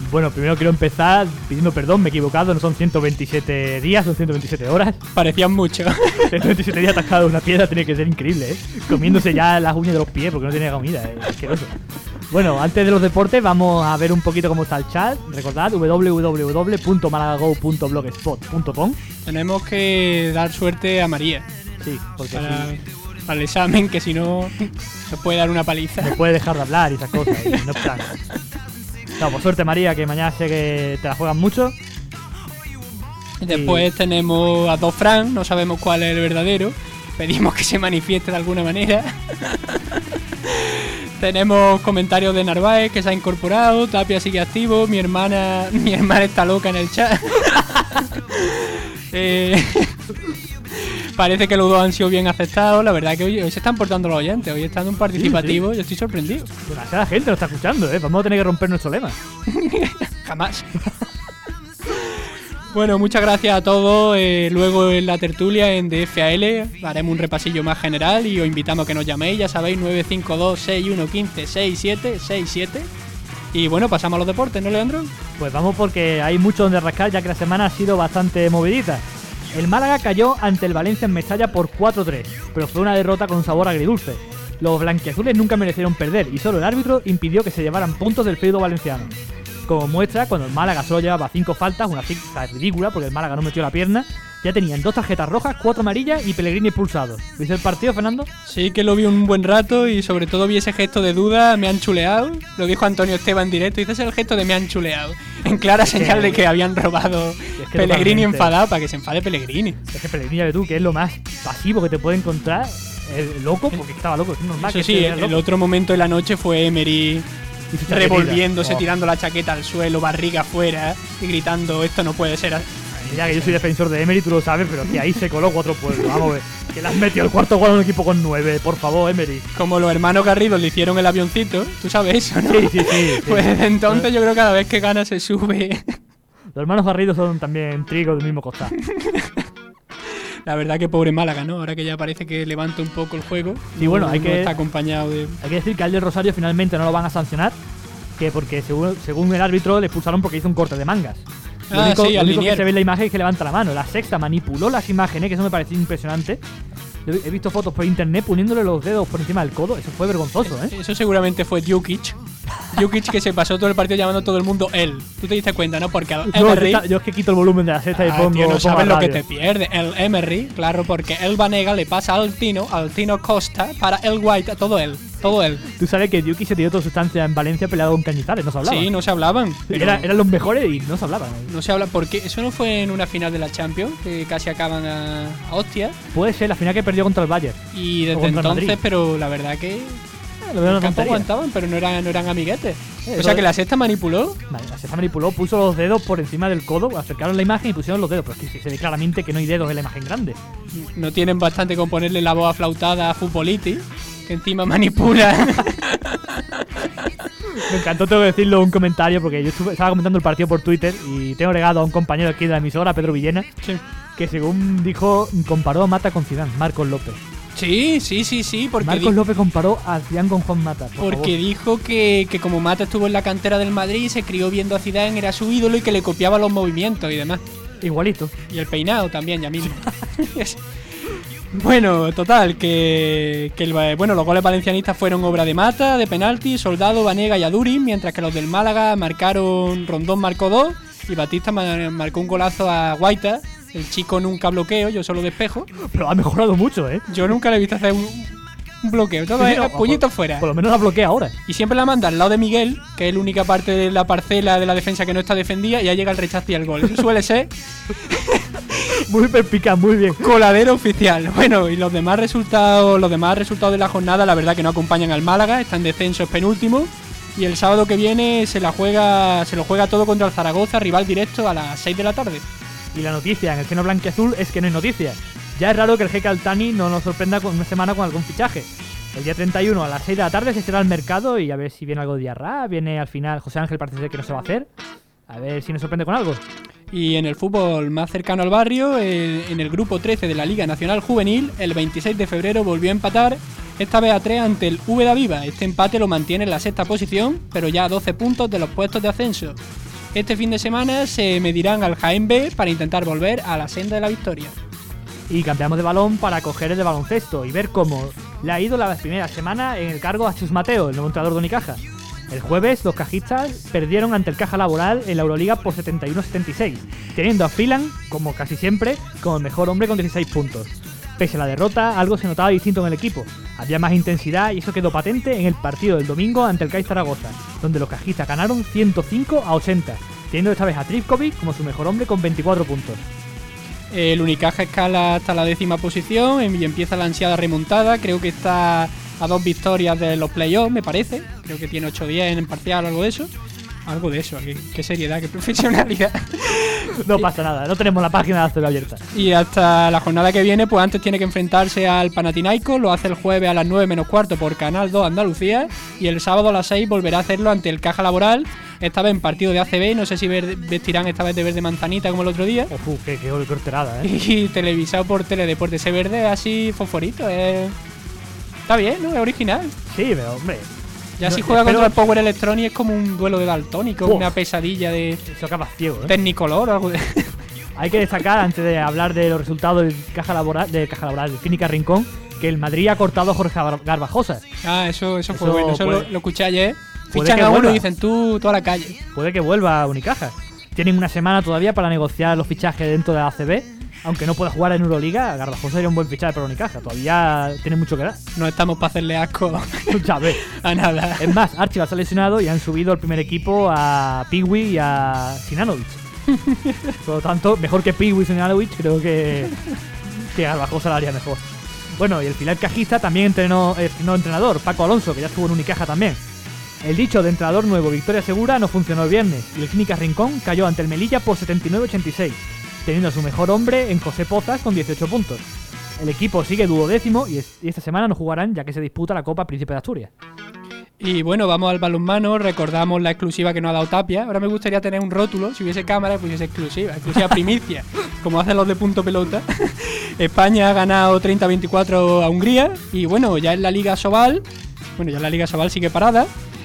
Bueno, primero quiero empezar pidiendo perdón, me he equivocado, no son ciento veintisiete días, son ciento veintisiete horas. Parecían mucho. ciento veintisiete días atascado en una piedra tiene que ser increíble, ¿eh? Comiéndose ya las uñas de los pies porque no tiene comida, es asqueroso. Bueno, antes de los deportes vamos a ver un poquito cómo está el chat. Recordad, doble u doble u doble u punto malagago punto blogspot punto com. Tenemos que dar suerte a María. Sí, porque para, sí. para el examen, que si no se puede dar una paliza. Me puede dejar de hablar y esas cosas. Y no plan. No, por suerte, María, que mañana sé que te la juegan mucho. Después y... tenemos a dos Fran, no sabemos cuál es el verdadero. Pedimos que se manifieste de alguna manera. Tenemos comentarios de Narváez, que se ha incorporado. Tapia sigue activo. Mi hermana mi hermana está loca en el chat. eh, parece que los dos han sido bien aceptados. La verdad que hoy, hoy se están portando los oyentes. Hoy están un participativo. Sí, sí. Yo estoy sorprendido. Demasiada gente lo está escuchando, ¿eh? Vamos a tener que romper nuestro lema. Jamás. Bueno, muchas gracias a todos. Eh, luego en la tertulia en D F A L haremos un repasillo más general y os invitamos a que nos llaméis, ya sabéis, nueve cinco dos, seis uno uno cinco, seis siete seis siete. Y bueno, pasamos a los deportes, ¿no, Leandro? Pues vamos, porque hay mucho donde rascar, ya que la semana ha sido bastante movidita. El Málaga cayó ante el Valencia en Mestalla por cuatro tres, pero fue una derrota con sabor agridulce. Los blanquiazules nunca merecieron perder y solo el árbitro impidió que se llevaran puntos del feudo valenciano. Como muestra, cuando el Málaga solo llevaba cinco faltas, una cifra ridícula porque el Málaga no metió la pierna, ya tenían dos tarjetas rojas, cuatro amarillas y Pellegrini expulsado. ¿Viste el partido, Fernando? Sí, que lo vi un buen rato y sobre todo vi ese gesto de duda, me han chuleado. Lo dijo Antonio Esteban en directo, dice, ese es el gesto de me han chuleado. En clara señal de que habían robado. Es que Pellegrini enfadado, para que se enfade Pellegrini. Es que Pellegrini, ya ves tú, que es lo más pasivo que te puede encontrar. El loco, porque estaba loco, es normal. Eso que sí, el, el otro momento de la noche fue Emery revolviéndose, oh. tirando la chaqueta al suelo, barriga afuera y gritando, esto no puede ser así. Ya que yo soy defensor de Emery, tú lo sabes, pero que ahí se coló cuatro pueblos. Vamos a ver, que le has metido el cuarto gol a un equipo con nueve, por favor, Emery. Como los hermanos Garrido le hicieron el avioncito, tú sabes eso, ¿no? Sí, sí, sí. Pues desde entonces yo creo que cada vez que gana se sube. Los hermanos Garrido son también trigo del mismo costal. La verdad que pobre Málaga, ¿no? Ahora que ya parece que levanta un poco el juego. Y bueno, hay no que está acompañado de... Hay que decir que al del Rosario finalmente no lo van a sancionar, que porque según, según el árbitro le expulsaron porque hizo un corte de mangas. Lo ah, único, sí, lo único que se ve en la imagen es que levanta la mano. La Sexta manipuló las imágenes, que eso me pareció impresionante. Yo he visto fotos por internet poniéndole los dedos por encima del codo. Eso fue vergonzoso, ¿eh? Eso seguramente fue Djukic. Djukic, que se pasó todo el partido llamando a todo el mundo él. Tú te diste cuenta, ¿no? Porque el no, Emery... Yo, yo es que quito el volumen de la Sexta ah, y pongo... Tío, no pongo sabes lo radio. que te pierde. El Emery, claro, porque el Vanega le pasa al Tino, al Tino Costa, para el White, todo él. Todo él. Tú sabes que Djukic se tiró toda sustancia en Valencia peleado con Cañizares, no se hablaban. Sí, no se hablaban. Era, eran los mejores y no se hablaban. No se habla, porque eso no fue en una final de la Champions, que casi acaban a, a hostia. Puede ser la final que perdió contra el Bayern. Y desde entonces, pero la verdad que... Eh, lo veo el campo aguantaban, pero no eran, no eran amiguetes. Eh, o sea que la Sexta manipuló. Vale, la Sexta manipuló, puso los dedos por encima del codo, acercaron la imagen y pusieron los dedos. Pero es que se ve claramente que no hay dedos en la imagen grande. No tienen bastante con ponerle la voz aflautada a Futboliti, que encima manipula. Me encantó, tengo que decirlo, un comentario, porque yo estuve, estaba comentando el partido por Twitter y tengo regado a un compañero aquí de la emisora, Pedro Villena, sí. que según dijo, comparó a Mata con Zidane, Marcos López. Sí, sí, sí, sí. Porque Marcos López comparó a Zidane con Juan Mata. Por porque favor. dijo que, que como Mata estuvo en la cantera del Madrid, se crió viendo a Zidane, era su ídolo y que le copiaba los movimientos y demás. Igualito. Y el peinado también, ya mismo. Bueno, total, que, que el, bueno, los goles valencianistas fueron obra de Mata, de penalti, Soldado, Vanega y Aduri, mientras que los del Málaga marcaron, Rondón marcó dos y Batista marcó un golazo a Guaita. El chico nunca bloqueo, yo solo despejo. Pero ha mejorado mucho, ¿eh? Yo nunca le he visto hacer un, un bloqueo, todo sí, es no, puñito por, fuera. Por lo menos la bloquea ahora. Y siempre la manda al lado de Miguel, que es la única parte de la parcela de la defensa que no está defendida, y ya llega el rechazo y el gol. Eso suele ser... Muy perspicaz, muy bien. Coladero oficial. Bueno, y los demás resultados, los demás resultados de la jornada, la verdad que no acompañan al Málaga, está en descenso, es penúltimo. Y el sábado que viene se la juega, se lo juega todo contra el Zaragoza, rival directo a las seis de la tarde. Y la noticia en el seno blanquiazul es que no hay noticias. Ya es raro que el Jeque Altani no nos sorprenda con una semana con algún fichaje. El día treinta y uno a las seis de la tarde se será el mercado y a ver si viene algo de Diarra, viene al final José Ángel, parece ser que no se va a hacer. A ver si nos sorprende con algo. Y en el fútbol más cercano al barrio, el, en el grupo trece de la Liga Nacional Juvenil, el veintiséis de febrero volvió a empatar, esta vez a tres ante el Úbeda Viva. Este empate lo mantiene en la sexta posición, pero ya a doce puntos de los puestos de ascenso. Este fin de semana se medirán al Jaén B para intentar volver a la senda de la victoria. Y cambiamos de balón para coger el de baloncesto y ver cómo le ha ido la primera semana en el cargo a Chus Mateo, el nuevo entrenador de Unicaja. El jueves, los cajistas perdieron ante el Caja Laboral en la Euroliga por setenta y uno a setenta y seis, teniendo a Phelan, como casi siempre, como el mejor hombre con dieciséis puntos. Pese a la derrota, algo se notaba distinto en el equipo. Había más intensidad y eso quedó patente en el partido del domingo ante el C A I Zaragoza, donde los cajistas ganaron ciento cinco a ochenta, teniendo esta vez a Trifkovic como su mejor hombre con veinticuatro puntos. El Unicaja escala hasta la décima posición y empieza la ansiada remontada. Creo que está a dos victorias de los playoffs, me parece. Creo que tiene ocho diez en parcial o algo de eso. Algo de eso, qué, qué seriedad, qué profesionalidad. No pasa nada, no tenemos la página de acceso abierta. Y hasta la jornada que viene, pues antes tiene que enfrentarse al Panathinaikos. Lo hace el jueves a las nueve menos cuarto por Canal dos Andalucía. Y el sábado a las seis volverá a hacerlo ante el Caja Laboral. Esta vez en partido de A C B. No sé si ver, vestirán esta vez de verde manzanita como el otro día. Uf, qué, qué corterada, ¿eh? Y televisado por Teledeporte. Ese verde así fosforito, eh. Está bien, ¿no? Es original. Sí, pero hombre. Ya no, si juega pero... contra el Power Electronics es como un duelo de daltónico, Uf, una pesadilla de. Eso acaba ciego, ¿eh? Technicolor o algo de. Hay que destacar, antes de hablar de los resultados del Caja Laboral, del Caja Laboral, del Clínica Rincón, que el Madrid ha cortado a Jorge Garbajosa. Ah, eso, eso fue Eso bueno, eso puede, lo, lo escuché ayer. Puede Fichan que a uno vuelva. y dicen tú, toda la calle. Puede que vuelva a Unicaja. Tienen una semana todavía para negociar los fichajes dentro de la A C B. Aunque no pueda jugar en Euroliga, Garbajosa sería un buen fichaje para Unicaja. Todavía tiene mucho que dar. No estamos para hacerle asco Ya ves. a nada. Es más, Archibald se ha lesionado y han subido al primer equipo a Piwi y a Sinanovic. Por lo tanto, mejor que Piwi y Sinanovic, creo que, que Garbajosa lo haría mejor. Bueno, y el filial cajista también entrenó, estrenó entrenador, Paco Alonso, que ya estuvo en Unicaja también. El dicho de entrenador nuevo, victoria segura, no funcionó el viernes y el Clínica Rincón cayó ante el Melilla por setenta y nueve a ochenta y seis, teniendo a su mejor hombre en José Pozas con dieciocho puntos. El equipo sigue duodécimo y, es, y esta semana no jugarán ya que se disputa la Copa Príncipe de Asturias. Y bueno, vamos al balonmano, recordamos la exclusiva que nos ha dado Tapia. Ahora me gustaría tener un rótulo, si hubiese cámara, pues hubiese exclusiva, exclusiva primicia, como hacen los de punto pelota. España ha ganado treinta a veinticuatro a Hungría y bueno, ya en la Liga Sobal, bueno, ya en la Liga Sobal sigue parada.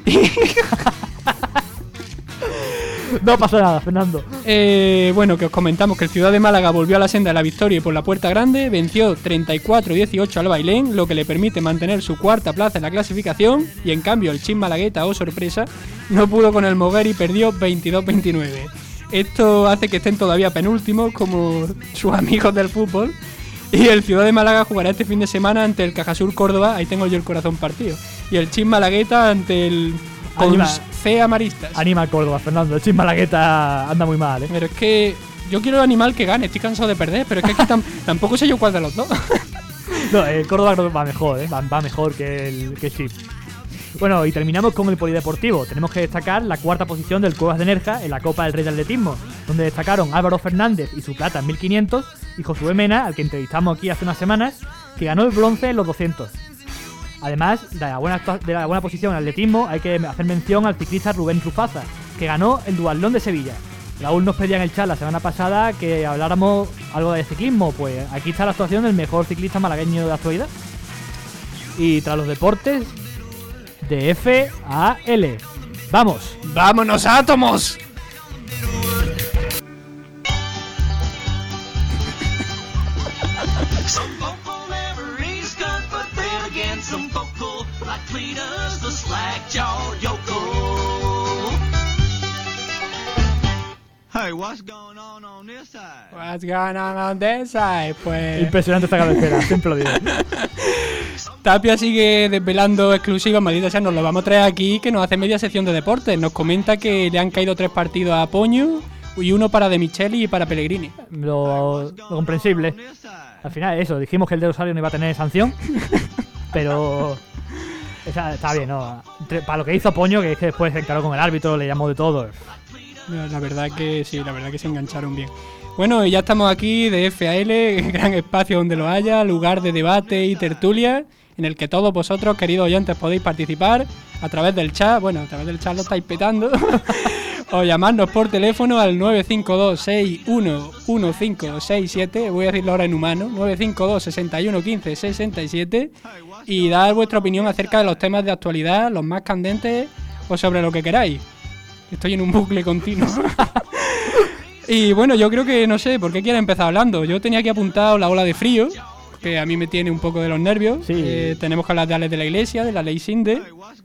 No pasa nada, Fernando. Eh, bueno, que os comentamos que el Ciudad de Málaga volvió a la senda de la victoria y por la puerta grande venció treinta y cuatro a dieciocho al Bailén, lo que le permite mantener su cuarta plaza en la clasificación, y en cambio el Chin Malagueta, oh sorpresa, no pudo con el Moguer y perdió veintidós a veintinueve. Esto hace que estén todavía penúltimos como sus amigos del fútbol, y el Ciudad de Málaga jugará este fin de semana ante el Cajasur Córdoba, ahí tengo yo el corazón partido, y el Chin Malagueta ante el Anima, C Amaristas. Anima al Córdoba, Fernando. El Chin Malagueta anda muy mal, ¿eh? Pero es que yo quiero el animal que gane, estoy cansado de perder, pero es que aquí tam tampoco sé yo cuál de los dos. No, el Córdoba va mejor, ¿eh? Va, va mejor que el, que el Chip. Bueno, y terminamos con el polideportivo. Tenemos que destacar la cuarta posición del Cuevas de Nerja en la Copa del Rey de Atletismo, donde destacaron Álvaro Fernández y su plata en mil quinientos y Josué Mena, al que entrevistamos aquí hace unas semanas, que ganó el bronce en los doscientos. Además de la, buena, de la buena posición en atletismo, hay que hacer mención al ciclista Rubén Rufaza, que ganó el Duatlón de Sevilla. Raúl nos pedía en el chat la semana pasada que habláramos algo de ciclismo, pues aquí está la actuación del mejor ciclista malagueño de la actualidad. Y tras los deportes, de F a L. ¡Vamos! ¡Vámonos, átomos! Hey, what's going on on this side? What's going on on this side? Pues impresionante esta cabecera, siempre lo digo. Tapia sigue desvelando exclusivas, maldita sea, nos lo vamos a traer aquí, que nos hace media sección de deportes. Nos comenta que le han caído tres partidos a Poño y uno para De Micheli y para Pellegrini. Lo, lo comprensible. Al final, eso, dijimos que el de Rosario no iba a tener sanción, pero esa, está bien, ¿no? Para lo que hizo Poño, que es que después se encaró con el árbitro, le llamó de todo. La verdad que sí, la verdad que se engancharon bien. Bueno, y ya estamos aquí de F A L, gran espacio donde lo haya, lugar de debate y tertulia, en el que todos vosotros, queridos oyentes, podéis participar a través del chat. Bueno, a través del chat lo estáis petando. O llamarnos por teléfono al nueve cinco dos, seis uno uno cinco seis siete, voy a decirlo ahora en humano, nueve cinco dos, seis uno uno cinco seis siete, y dar vuestra opinión acerca de los temas de actualidad, los más candentes, o sobre lo que queráis. Estoy en un bucle continuo. Y bueno, yo creo que, no sé, ¿por qué quiere empezar hablando? Yo tenía aquí apuntado la ola de frío, que a mí me tiene un poco de los nervios. Sí. Eh, tenemos que hablar de Ales de la Iglesia, de la Ley Sinde,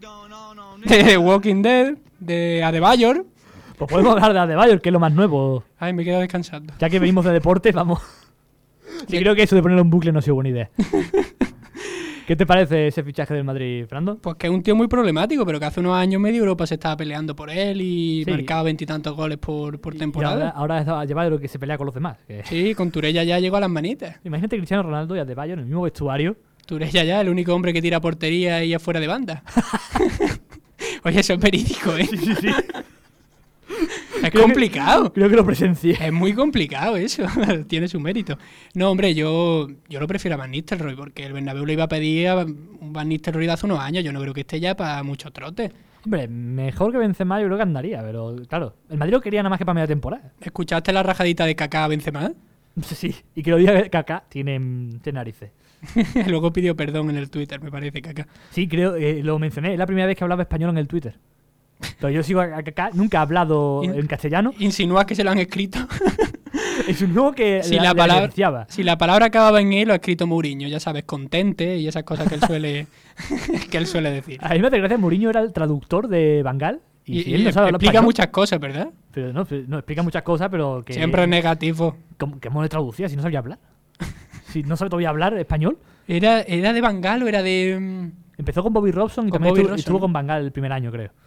de Walking Dead, de Adebayor. Pues podemos hablar de Adebayor, que es lo más nuevo. Ay, me quedo descansando. Ya que venimos de deportes, vamos. Sí, creo que eso de ponerlo en bucle no ha sido buena idea. ¿Qué te parece ese fichaje del Madrid, Fernando? Pues que es un tío muy problemático, pero que hace unos años medio Europa se estaba peleando por él y Sí. marcaba veintitantos goles por, por Y temporada. ahora, ahora es Adebayor que se pelea con los demás. que- Sí, con Turella ya llegó a las manitas. Imagínate Cristiano Ronaldo y Adebayor en el mismo vestuario. Turella ya, el único hombre que tira portería y afuera de banda. Oye, eso es verídico, ¿eh? Sí, sí, sí. Es Creo que- complicado. Creo que lo presencié. Es muy complicado eso. Tiene su mérito. No, hombre, yo, yo lo prefiero a Van Nistelrooy porque el Bernabéu le iba a pedir a un Van Nistelrooy de hace unos años. Yo no creo que esté ya para mucho trote. Hombre, mejor que Benzema yo creo que andaría, pero claro, el Madrid lo quería nada más que para media temporada. ¿Escuchaste la rajadita de Kaká a Benzema? Sí, y que lo diga Kaká tiene, tiene narices. Luego pidió perdón en el Twitter, me parece, Kaká. Sí, creo, eh, lo mencioné, es la primera vez que hablaba español en el Twitter. Pero yo sigo a Kaká, nunca he hablado In- en castellano. ¿Insinúas que se lo han escrito? Es un nuevo que Si la, la, le palabra, referenciaba. si la palabra acababa en E, lo ha escrito Mourinho, ya sabes, contente y esas cosas que él suele, que él suele decir. A mí me hace gracia, Mourinho era el traductor de Bangal. Y, Y, si y él no sabe hablar explica español, muchas cosas, ¿verdad? Pero no, no, explica muchas cosas, pero que... Siempre es negativo. ¿Cómo, ¿Cómo le traducía si no sabía hablar? Si no sabe todavía hablar español. ¿Era, era de Bangal o era de...? mm, Empezó con Bobby Robson y Con también Bobby estuvo, Robson. estuvo con Bangal el primer año, creo.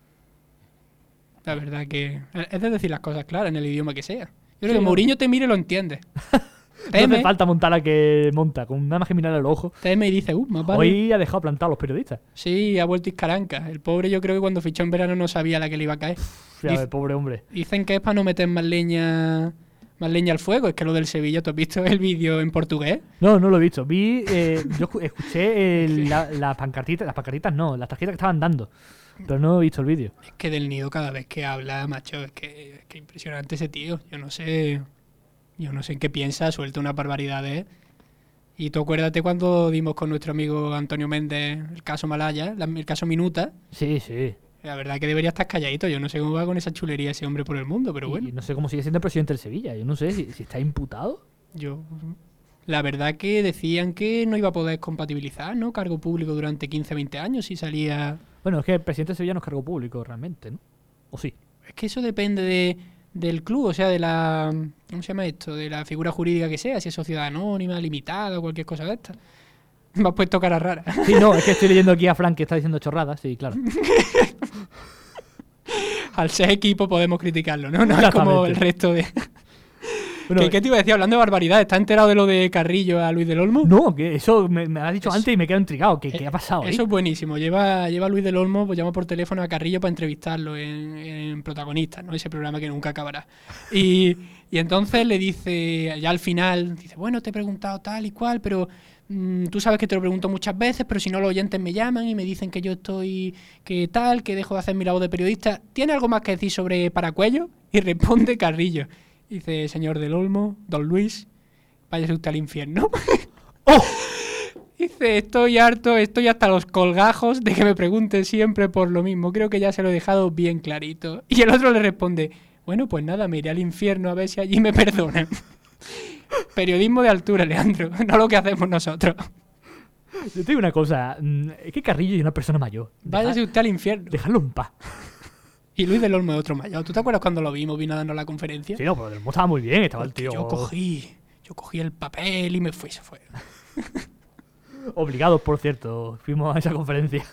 La verdad que... Es de decir las cosas claras en el idioma que sea. Yo creo Sí, que no. Mourinho te mire y lo entiende. No Teme, hace falta montar a que monta, con nada más que mirar al ojo. teme y dice, uh, más vale. Hoy ha dejado plantados a los periodistas. Sí, ha vuelto Iscaranca. El pobre yo creo que cuando fichó en verano no sabía la que le iba a caer. O sea, Dice- el pobre hombre. Dicen que es para no meter más leña más leña al fuego. Es que lo del Sevilla, ¿tú has visto el vídeo en portugués? No, no lo he visto. Vi, eh, yo escu- escuché el- la- las pancartitas, las pancartitas no, las tarjetas que estaban dando. Pero no he visto el vídeo. Es que del Nido cada vez que habla, macho, es que, es que impresionante ese tío. Yo no sé, yo no sé en qué piensa, suelta unas barbaridades. Y tú acuérdate cuando dimos con nuestro amigo Antonio Méndez el caso Malaya, la- el caso Minuta. Sí, sí. La verdad que debería estar calladito. Yo no sé cómo va con esa chulería ese hombre por el mundo, pero bueno. Y no sé cómo sigue siendo el presidente del Sevilla. Yo no sé si, si está imputado. Yo, la verdad que decían que no iba a poder compatibilizar, ¿no? Cargo público durante quince, veinte años si salía... Bueno, es que el presidente del Sevilla no es cargo público realmente, ¿no? ¿O sí? Es que eso depende de, del club, o sea, de la... ¿Cómo se llama esto? De la figura jurídica que sea, si es sociedad anónima, limitada o cualquier cosa de esta. Me has puesto cara rara. Sí, no, es que estoy leyendo aquí a Frank que está diciendo chorradas, sí, claro. Al ser equipo podemos criticarlo, ¿no? No es como Exactamente. el resto de... Bueno, ¿Qué, ¿Qué te iba a decir? Hablando de barbaridad, ¿estás enterado de lo de Carrillo a Luis del Olmo? No, que eso me, me lo has dicho Eso- antes y me quedo intrigado. ¿Qué, qué ha pasado ahí? Eso es buenísimo. Lleva, lleva Luis del Olmo, pues llama por teléfono a Carrillo para entrevistarlo en, en Protagonistas, ¿no? Ese programa que nunca acabará. Y, y entonces le dice, ya al final, dice, bueno, te he preguntado tal y cual, pero mm, tú sabes que te lo pregunto muchas veces, pero si no los oyentes me llaman y me dicen que yo estoy, que tal, que dejo de hacer mi labor de periodista. ¿Tiene algo más que decir sobre Paracuello? Y responde Carrillo. Dice, señor del Olmo, don Luis, váyase usted al infierno. ¡Oh! Dice, estoy harto, estoy hasta los colgajos de que me pregunten siempre por lo mismo. Creo que ya se lo he dejado bien clarito. Y el otro le responde, bueno, pues nada, me iré al infierno a ver si allí me perdonan. Periodismo de altura, Leandro, no lo que hacemos nosotros. Yo te digo una cosa, mm, es que Carrillo es una persona mayor. Deja- Váyase usted al infierno. Dejarlo en paz. Y Luis del Olmo es otro mayor. ¿Tú te acuerdas cuando lo vimos, vino dando la conferencia? Sí, no, pero Del Mo estaba muy bien, estaba el Porque tío Yo cogí, yo cogí el papel y me fui, se fue. obligados, por cierto. Fuimos a esa conferencia.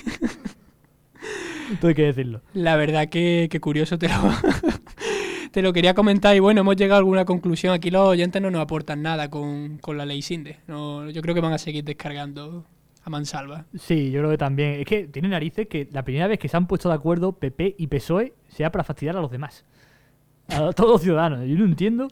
Todo hay que decirlo. La verdad que, que curioso te lo, te lo quería comentar y bueno, hemos llegado a alguna conclusión. Aquí los oyentes no nos aportan nada con, con la ley Sinde. No, yo creo que van a seguir descargando a mansalva. Sí, yo creo que también. Es que tiene narices que la primera vez que se han puesto de acuerdo P P y P S O E sea para fastidiar a los demás. A todos los ciudadanos. Yo no entiendo.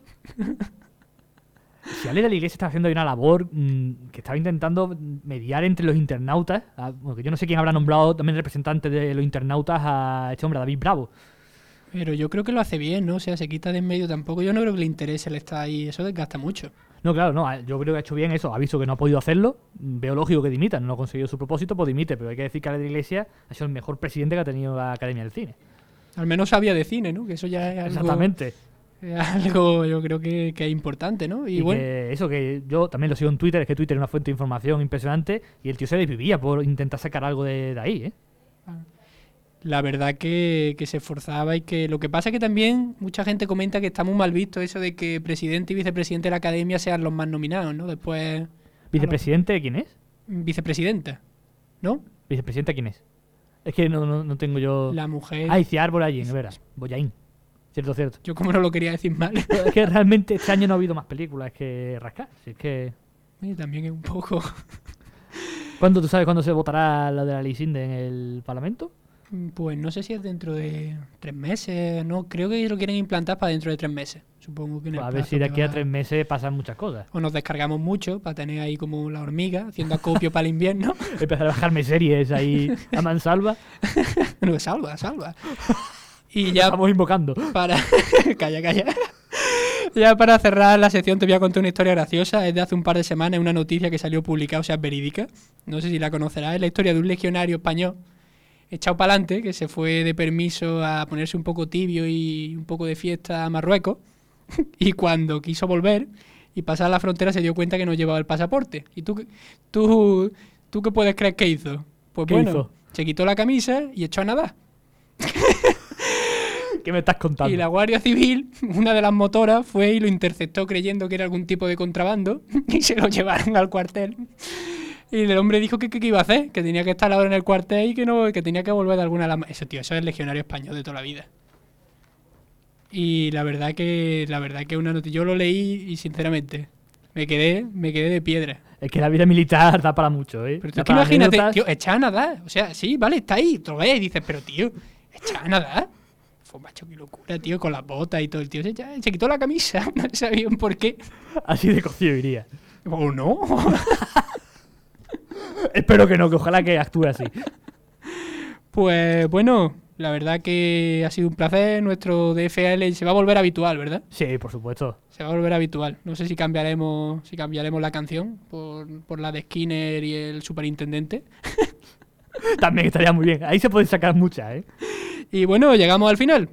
Si Ale de la Iglesia está haciendo ahí una labor mmm, que estaba intentando mediar entre los internautas, a- bueno, que yo no sé quién habrá nombrado también representante de los internautas a este hombre, a David Bravo. Pero yo creo que lo hace bien, ¿no? O sea, se quita de en medio tampoco. Yo no creo que le interese el estar ahí. Eso desgasta mucho. No, claro, no, a- yo creo que ha hecho bien eso. Ha visto que no ha podido hacerlo. mm, Veo lógico que dimita, no ha conseguido su propósito, pues dimite. Pero hay que decir que Ale de la Iglesia ha sido el mejor presidente que ha tenido la Academia del Cine. Al menos sabía de cine, ¿no? Que eso ya es algo... Exactamente. Es algo, yo creo que, que es importante, ¿no? Y, Y bueno, que eso, que yo también lo sigo en Twitter, es que Twitter es una fuente de información impresionante y el tío se desvivía por intentar sacar algo de, de ahí, ¿eh? la verdad que, que se esforzaba y que lo que pasa es que también mucha gente comenta que está muy mal visto eso de que presidente y vicepresidente de la academia sean los más nominados, ¿no? Después... ¿Vicepresidente quién es? Vicepresidenta, ¿no? ¿Vicepresidenta quién es? Es que no, no, no tengo yo... La mujer... Ah, Iciar Bollaín, es verdad. Bollaín. Cierto, cierto. Yo como no lo quería decir mal. Es que realmente este año no ha habido más películas que rascar. Si es que... Y también es un poco... ¿Cuándo tú sabes cuándo se votará la de la Ley Sinde en el Parlamento? Pues no sé si es dentro de tres meses, no, creo que lo quieren implantar para dentro de tres meses. Supongo que en el Pues a ver plazo si de que aquí a va- tres meses pasan muchas cosas. O nos descargamos mucho para tener ahí como la hormiga, haciendo acopio para el invierno. Empezar a bajarme series ahí a mansalva. No, salva, salva. Y ya Estamos invocando. para... calla, calla. Ya para cerrar la sección te voy a contar una historia graciosa. Es de hace un par de semanas, una noticia que salió publicada, o sea, es verídica. No sé si la conocerás. Es la historia de un legionario español echado para adelante, que se fue de permiso a ponerse un poco tibio y un poco de fiesta a Marruecos. Y cuando quiso volver y pasar la frontera se dio cuenta que no llevaba el pasaporte. ¿Y tú, qué- tú, tú qué puedes creer que hizo? Pues ¿Qué bueno, hizo? se quitó la camisa y echó a nadar. ¿Qué me estás contando? Y la Guardia Civil, una de las motoras, fue y lo interceptó creyendo que era algún tipo de contrabando y se lo llevaron al cuartel. Y el hombre dijo que qué iba a hacer, que tenía que estar ahora en el cuartel y que no que tenía que volver de alguna... lama- Eso, tío, eso es el legionario español de toda la vida. Y la verdad que la verdad que una noticia... Yo lo leí y sinceramente me quedé me quedé de piedra. Es que la vida militar da para mucho, ¿eh? Pero tú Da es que para imagínate, anécdotas. tío, echar a nadar. O sea, sí, vale, está ahí, te lo ves y dices, pero tío, echar a nadar. Fue macho, qué locura, tío, con las botas y todo. El tío se, echa- se quitó la camisa, no sabían por qué. Así de cocido iría. O no. Espero que no, que ojalá que actúe así. Pues bueno, la verdad que ha sido un placer. Nuestro D F L se va a volver habitual, ¿verdad? Sí, por supuesto. Se va a volver habitual. No sé si cambiaremos si cambiaremos la canción por, por la de Skinner y el superintendente. También estaría muy bien. Ahí se pueden sacar muchas, ¿eh? Y bueno, llegamos al final.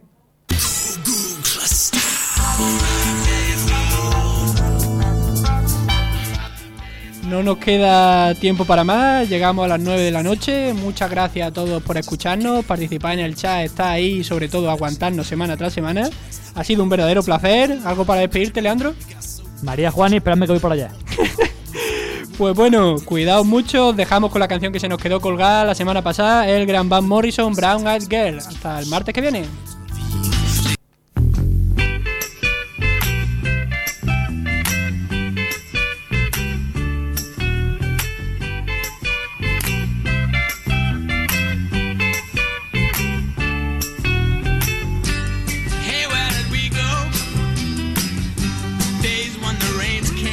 No nos queda tiempo para más, llegamos a las nueve de la noche. Muchas gracias a todos por escucharnos, participar en el chat, estar ahí y sobre todo aguantarnos semana tras semana. Ha sido un verdadero placer. ¿Algo para despedirte, Leandro? María Juan, y esperadme que voy por allá. Pues bueno, cuidaos mucho, os dejamos con la canción que se nos quedó colgada la semana pasada, el gran Van Morrison, Brown Eyed Girl. Hasta el martes que viene.